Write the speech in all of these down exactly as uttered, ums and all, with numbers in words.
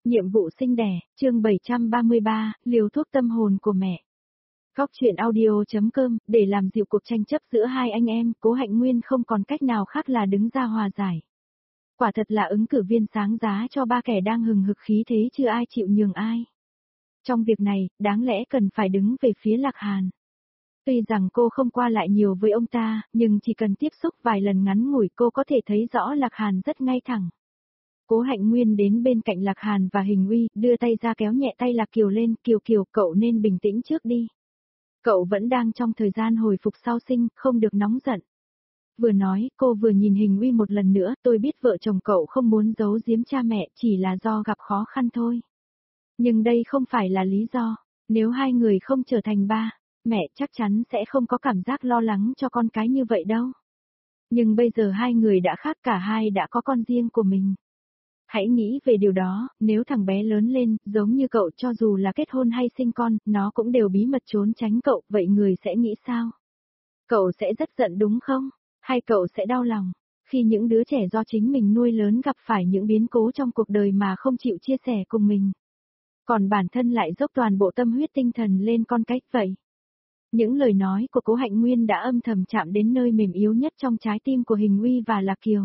Nhiệm vụ sinh đẻ, chương bảy trăm ba mươi ba, liều thuốc tâm hồn của mẹ. Góc truyện audio.com, để làm dịu cuộc tranh chấp giữa hai anh em, Cố Hạnh Nguyên không còn cách nào khác là đứng ra hòa giải. Quả thật là ứng cử viên sáng giá cho ba kẻ đang hừng hực khí thế chưa ai chịu nhường ai. Trong việc này, đáng lẽ cần phải đứng về phía Lạc Hàn. Tuy rằng cô không qua lại nhiều với ông ta, nhưng chỉ cần tiếp xúc vài lần ngắn ngủi cô có thể thấy rõ Lạc Hàn rất ngay thẳng. Cố Hạnh Nguyên đến bên cạnh Lạc Hàn và Hình Uy, đưa tay ra kéo nhẹ tay Lạc Kiều lên, Kiều Kiều, cậu nên bình tĩnh trước đi. Cậu vẫn đang trong thời gian hồi phục sau sinh, không được nóng giận. Vừa nói, cô vừa nhìn Hình Uy một lần nữa, tôi biết vợ chồng cậu không muốn giấu giếm cha mẹ, chỉ là do gặp khó khăn thôi. Nhưng đây không phải là lý do, nếu hai người không trở thành ba, mẹ chắc chắn sẽ không có cảm giác lo lắng cho con cái như vậy đâu. Nhưng bây giờ hai người đã khác, cả hai đã có con riêng của mình. Hãy nghĩ về điều đó, nếu thằng bé lớn lên, giống như cậu, cho dù là kết hôn hay sinh con, nó cũng đều bí mật trốn tránh cậu, vậy người sẽ nghĩ sao? Cậu sẽ rất giận đúng không? Hay cậu sẽ đau lòng, khi những đứa trẻ do chính mình nuôi lớn gặp phải những biến cố trong cuộc đời mà không chịu chia sẻ cùng mình? Còn bản thân lại dốc toàn bộ tâm huyết tinh thần lên con cái vậy? Những lời nói của Cố Hạnh Nguyên đã âm thầm chạm đến nơi mềm yếu nhất trong trái tim của Hình Uy và Lạc Kiều.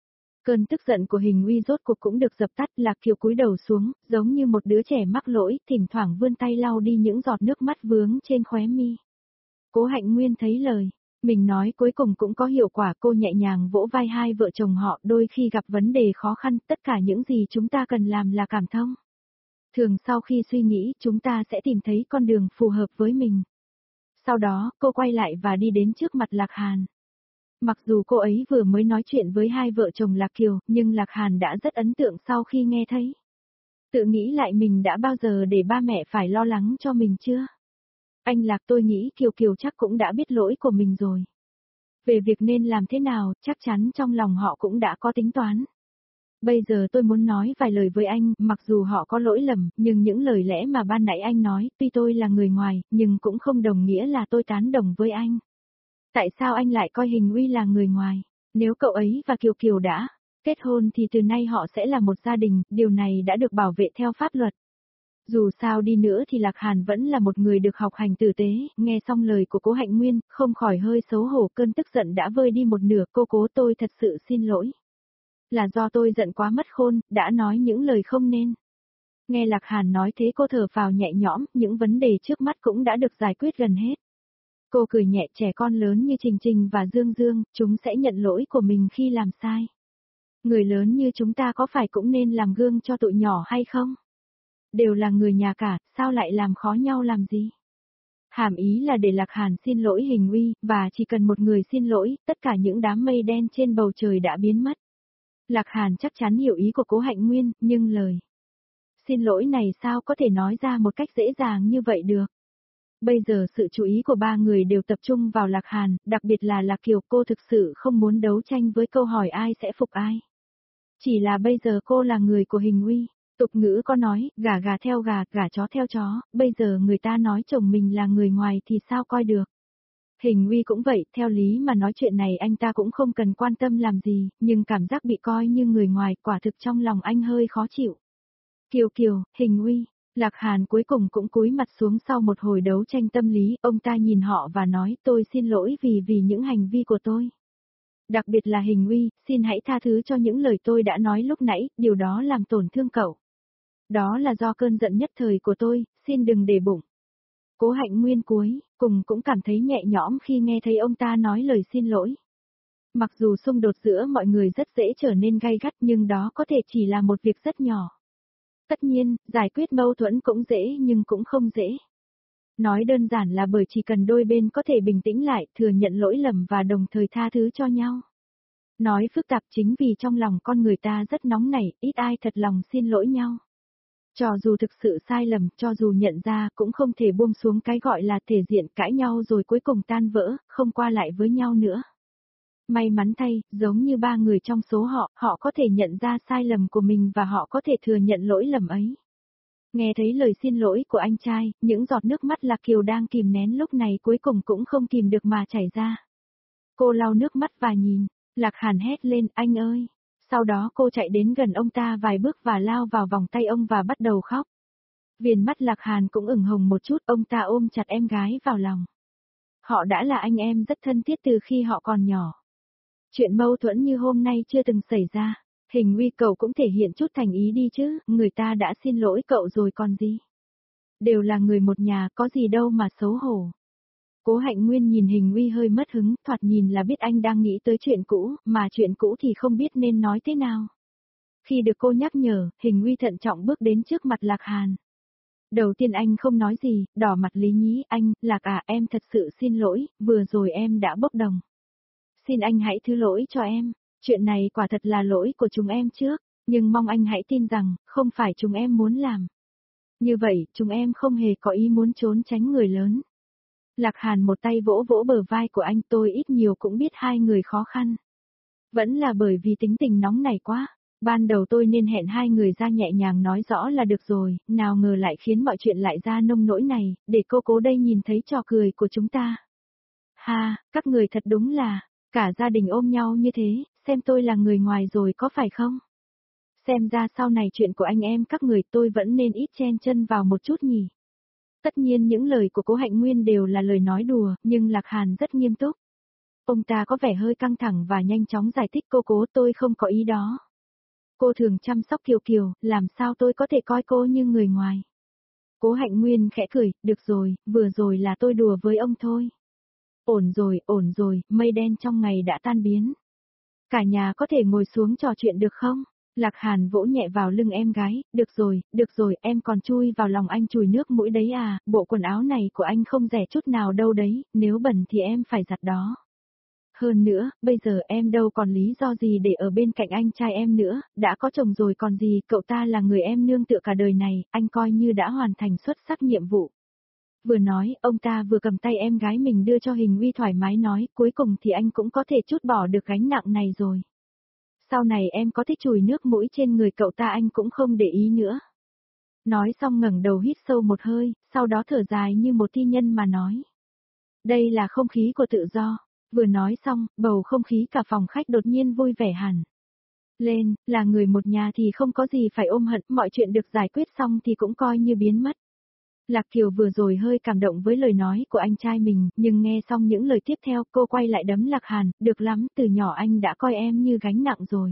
Cơn tức giận của Hình Uy rốt cuộc cũng được dập tắt, Lạc Kiều cúi đầu xuống, giống như một đứa trẻ mắc lỗi, thỉnh thoảng vươn tay lau đi những giọt nước mắt vướng trên khóe mi. Cố Hạnh Nguyên thấy lời mình nói cuối cùng cũng có hiệu quả, cô nhẹ nhàng vỗ vai hai vợ chồng họ, đôi khi gặp vấn đề khó khăn, tất cả những gì chúng ta cần làm là cảm thông. Thường sau khi suy nghĩ, chúng ta sẽ tìm thấy con đường phù hợp với mình. Sau đó, cô quay lại và đi đến trước mặt Lạc Hàn. Mặc dù cô ấy vừa mới nói chuyện với hai vợ chồng Lạc Kiều, nhưng Lạc Hàn đã rất ấn tượng sau khi nghe thấy. Tự nghĩ lại mình đã bao giờ để ba mẹ phải lo lắng cho mình chưa? Anh Lạc, tôi nghĩ Kiều Kiều chắc cũng đã biết lỗi của mình rồi. Về việc nên làm thế nào, chắc chắn trong lòng họ cũng đã có tính toán. Bây giờ tôi muốn nói vài lời với anh, mặc dù họ có lỗi lầm, nhưng những lời lẽ mà ban nãy anh nói, tuy tôi là người ngoài, nhưng cũng không đồng nghĩa là tôi tán đồng với anh. Tại sao anh lại coi Hình Uy là người ngoài? Nếu cậu ấy và Kiều Kiều đã kết hôn thì từ nay họ sẽ là một gia đình, điều này đã được bảo vệ theo pháp luật. Dù sao đi nữa thì Lạc Hàn vẫn là một người được học hành tử tế, nghe xong lời của Cố Hạnh Nguyên, không khỏi hơi xấu hổ, cơn tức giận đã vơi đi một nửa. Cô Cố, tôi thật sự xin lỗi. Là do tôi giận quá mất khôn, đã nói những lời không nên. Nghe Lạc Hàn nói thế cô thở phào nhẹ nhõm, những vấn đề trước mắt cũng đã được giải quyết gần hết. Cô cười nhẹ, trẻ con lớn như Trình Trình và Dương Dương, chúng sẽ nhận lỗi của mình khi làm sai. Người lớn như chúng ta có phải cũng nên làm gương cho tụi nhỏ hay không? Đều là người nhà cả, sao lại làm khó nhau làm gì? Hàm ý là để Lạc Hàn xin lỗi Hình Uy, và chỉ cần một người xin lỗi, tất cả những đám mây đen trên bầu trời đã biến mất. Lạc Hàn chắc chắn hiểu ý của Cố Hạnh Nguyên, nhưng lời xin lỗi này sao có thể nói ra một cách dễ dàng như vậy được? Bây giờ sự chú ý của ba người đều tập trung vào Lạc Hàn, đặc biệt là Lạc Kiều, cô thực sự không muốn đấu tranh với câu hỏi ai sẽ phục ai. Chỉ là bây giờ cô là người của Hình Uy, tục ngữ có nói, gà gà theo gà, gà chó theo chó, bây giờ người ta nói chồng mình là người ngoài thì sao coi được. Hình Uy cũng vậy, theo lý mà nói chuyện này anh ta cũng không cần quan tâm làm gì, nhưng cảm giác bị coi như người ngoài, quả thực trong lòng anh hơi khó chịu. Kiều Kiều, Hình Uy. Lạc Hàn cuối cùng cũng cúi mặt xuống sau một hồi đấu tranh tâm lý, ông ta nhìn họ và nói, tôi xin lỗi vì vì những hành vi của tôi. Đặc biệt là Hình Uy, xin hãy tha thứ cho những lời tôi đã nói lúc nãy, điều đó làm tổn thương cậu. Đó là do cơn giận nhất thời của tôi, xin đừng để bụng. Cố Hạnh Nguyên cuối, cùng cũng cảm thấy nhẹ nhõm khi nghe thấy ông ta nói lời xin lỗi. Mặc dù xung đột giữa mọi người rất dễ trở nên gay gắt nhưng đó có thể chỉ là một việc rất nhỏ. Tất nhiên, giải quyết mâu thuẫn cũng dễ nhưng cũng không dễ. Nói đơn giản là bởi chỉ cần đôi bên có thể bình tĩnh lại, thừa nhận lỗi lầm và đồng thời tha thứ cho nhau. Nói phức tạp chính vì trong lòng con người ta rất nóng nảy, ít ai thật lòng xin lỗi nhau. Cho dù thực sự sai lầm, cho dù nhận ra cũng không thể buông xuống cái gọi là thể diện, cãi nhau rồi cuối cùng tan vỡ, không qua lại với nhau nữa. May mắn thay, giống như ba người trong số họ, họ có thể nhận ra sai lầm của mình và họ có thể thừa nhận lỗi lầm ấy. Nghe thấy lời xin lỗi của anh trai, những giọt nước mắt Lạc Kiều đang kìm nén lúc này cuối cùng cũng không kìm được mà chảy ra. Cô lau nước mắt và nhìn, Lạc Hàn hét lên, anh ơi, Sau đó cô chạy đến gần ông ta vài bước và lao vào vòng tay ông và bắt đầu khóc. Viền mắt Lạc Hàn cũng ửng hồng một chút, ông ta ôm chặt em gái vào lòng. Họ đã là anh em rất thân thiết từ khi họ còn nhỏ. Chuyện mâu thuẫn như hôm nay chưa từng xảy ra. Hình Uy cậu cũng thể hiện chút thành ý đi chứ, người ta đã xin lỗi cậu rồi còn gì. Đều là người một nhà, có gì đâu mà xấu hổ. Cố Hạnh Nguyên nhìn Hình Uy hơi mất hứng, thoạt nhìn là biết anh đang nghĩ tới chuyện cũ, mà chuyện cũ thì không biết nên nói thế nào. Khi được cô nhắc nhở, Hình Uy thận trọng bước đến trước mặt Lạc Hàn. Đầu tiên anh không nói gì, đỏ mặt lý nhí, anh, Lạc à, em thật sự xin lỗi, vừa rồi em đã bốc đồng. Xin anh hãy thứ lỗi cho em, chuyện này quả thật là lỗi của chúng em trước, nhưng mong anh hãy tin rằng, không phải chúng em muốn làm. Như vậy, chúng em không hề có ý muốn trốn tránh người lớn. Lạc Hàn một tay vỗ vỗ bờ vai của anh, tôi ít nhiều cũng biết hai người khó khăn. Vẫn là bởi vì tính tình nóng này quá. Ban đầu tôi nên hẹn hai người ra nhẹ nhàng nói rõ là được rồi, nào ngờ lại khiến mọi chuyện lại ra nông nỗi này, để cô cố đây nhìn thấy trò cười của chúng ta. Ha, các người thật đúng là, cả gia đình ôm nhau như thế, xem tôi là người ngoài rồi có phải không? Xem ra sau này chuyện của anh em các người tôi vẫn nên ít chen chân vào một chút nhỉ. Tất nhiên những lời của Cố Hạnh Nguyên đều là lời nói đùa, nhưng Lạc Hàn rất nghiêm túc. Ông ta có vẻ hơi căng thẳng và nhanh chóng giải thích cô cố tôi không có ý đó. Cô thường chăm sóc Kiều Kiều, làm sao tôi có thể coi cô như người ngoài. Cố Hạnh Nguyên khẽ cười, được rồi, vừa rồi là tôi đùa với ông thôi. Ổn rồi, ổn rồi, mây đen trong ngày đã tan biến. Cả nhà có thể ngồi xuống trò chuyện được không? Lạc Hàn vỗ nhẹ vào lưng em gái, được rồi, được rồi, em còn chui vào lòng anh chùi nước mũi đấy à, bộ quần áo này của anh không rẻ chút nào đâu đấy, nếu bẩn thì em phải giặt đó. Hơn nữa, bây giờ em đâu còn lý do gì để ở bên cạnh anh trai em nữa, đã có chồng rồi còn gì, cậu ta là người em nương tựa cả đời này, anh coi như đã hoàn thành xuất sắc nhiệm vụ. Vừa nói, ông ta vừa cầm tay em gái mình đưa cho Hình Uy thoải mái nói, cuối cùng thì anh cũng có thể trút bỏ được gánh nặng này rồi. Sau này em có thích chùi nước mũi trên người cậu ta anh cũng không để ý nữa. Nói xong ngẩng đầu hít sâu một hơi, sau đó thở dài như một thi nhân mà nói. Đây là không khí của tự do. Vừa nói xong, bầu không khí cả phòng khách đột nhiên vui vẻ hẳn. Lên, là người một nhà thì không có gì phải ôm hận, mọi chuyện được giải quyết xong thì cũng coi như biến mất. Lạc Kiều vừa rồi hơi cảm động với lời nói của anh trai mình, nhưng nghe xong những lời tiếp theo cô quay lại đấm Lạc Hàn, được lắm, từ nhỏ anh đã coi em như gánh nặng rồi.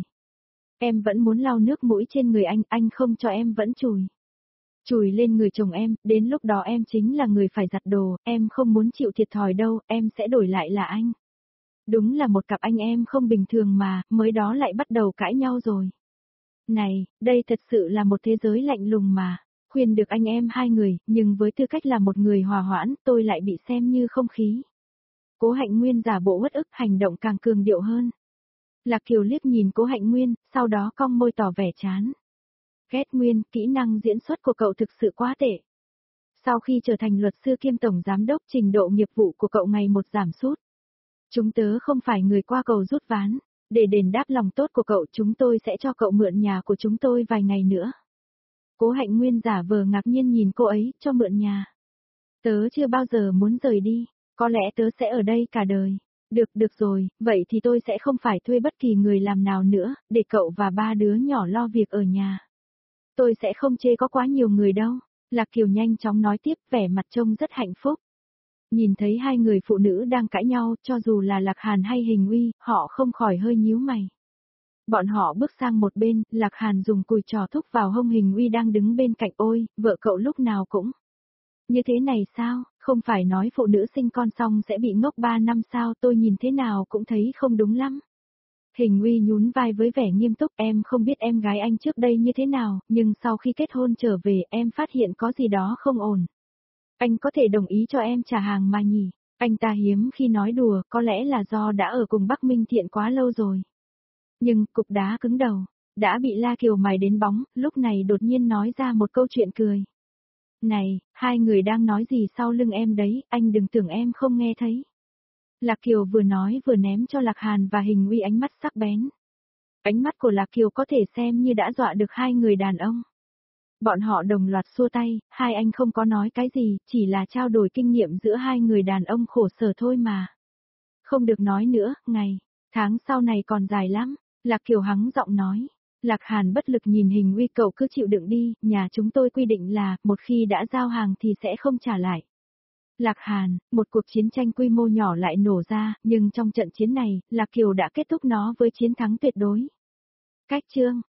Em vẫn muốn lau nước mũi trên người anh, anh không cho em vẫn chùi. Chùi lên người chồng em, đến lúc đó em chính là người phải giặt đồ, em không muốn chịu thiệt thòi đâu, em sẽ đổi lại là anh. Đúng là một cặp anh em không bình thường mà, mới đó lại bắt đầu cãi nhau rồi. Này, đây thật sự là một thế giới lạnh lùng mà. Khuyên được anh em hai người, nhưng với tư cách là một người hòa hoãn, tôi lại bị xem như không khí. Cố Hạnh Nguyên giả bộ uất ức, hành động càng cường điệu hơn. Lạc Kiều liếc nhìn Cố Hạnh Nguyên, sau đó cong môi tỏ vẻ chán. Ghét Nguyên, kỹ năng diễn xuất của cậu thực sự quá tệ. Sau khi trở thành luật sư kiêm tổng giám đốc, trình độ nghiệp vụ của cậu ngày một giảm sút. Chúng tớ không phải người qua cầu rút ván, để đền đáp lòng tốt của cậu chúng tôi sẽ cho cậu mượn nhà của chúng tôi vài ngày nữa. Cố Hạnh Nguyên giả vờ ngạc nhiên nhìn cô ấy, cho mượn nhà. Tớ chưa bao giờ muốn rời đi, có lẽ tớ sẽ ở đây cả đời. Được, được rồi, vậy thì tôi sẽ không phải thuê bất kỳ người làm nào nữa, để cậu và ba đứa nhỏ lo việc ở nhà. Tôi sẽ không chê có quá nhiều người đâu. Lạc Kiều nhanh chóng nói tiếp, vẻ mặt trông rất hạnh phúc. Nhìn thấy hai người phụ nữ đang cãi nhau, cho dù là Lạc Hàn hay Hình Uy, họ không khỏi hơi nhíu mày. Bọn họ bước sang một bên, Lạc Hàn dùng cùi trò thúc vào hông Hình Uy đang đứng bên cạnh, ôi, vợ cậu lúc nào cũng như thế này sao, không phải nói phụ nữ sinh con xong sẽ bị ngốc ba năm sao, tôi nhìn thế nào cũng thấy không đúng lắm. Hình Uy nhún vai với vẻ nghiêm túc, em không biết em gái anh trước đây như thế nào, nhưng sau khi kết hôn trở về em phát hiện có gì đó không ổn. Anh có thể đồng ý cho em trả hàng mà nhỉ, anh ta hiếm khi nói đùa, có lẽ là do đã ở cùng Bắc Minh Thiện quá lâu rồi. Nhưng, cục đá cứng đầu, đã bị La Kiều mài đến bóng, lúc này đột nhiên nói ra một câu chuyện cười. Này, hai người đang nói gì sau lưng em đấy, anh đừng tưởng em không nghe thấy. Lạc Kiều vừa nói vừa ném cho Lạc Hàn và Hình Uy ánh mắt sắc bén. Ánh mắt của Lạc Kiều có thể xem như đã dọa được hai người đàn ông. Bọn họ đồng loạt xua tay, hai anh không có nói cái gì, chỉ là trao đổi kinh nghiệm giữa hai người đàn ông khổ sở thôi mà. Không được nói nữa, ngày, tháng sau này còn dài lắm. Lạc Kiều hắng giọng nói. Lạc Hàn bất lực nhìn Hình Uy, cậu cứ chịu đựng đi, nhà chúng tôi quy định là, một khi đã giao hàng thì sẽ không trả lại. Lạc Hàn, một cuộc chiến tranh quy mô nhỏ lại nổ ra, nhưng trong trận chiến này, Lạc Kiều đã kết thúc nó với chiến thắng tuyệt đối. Cách chương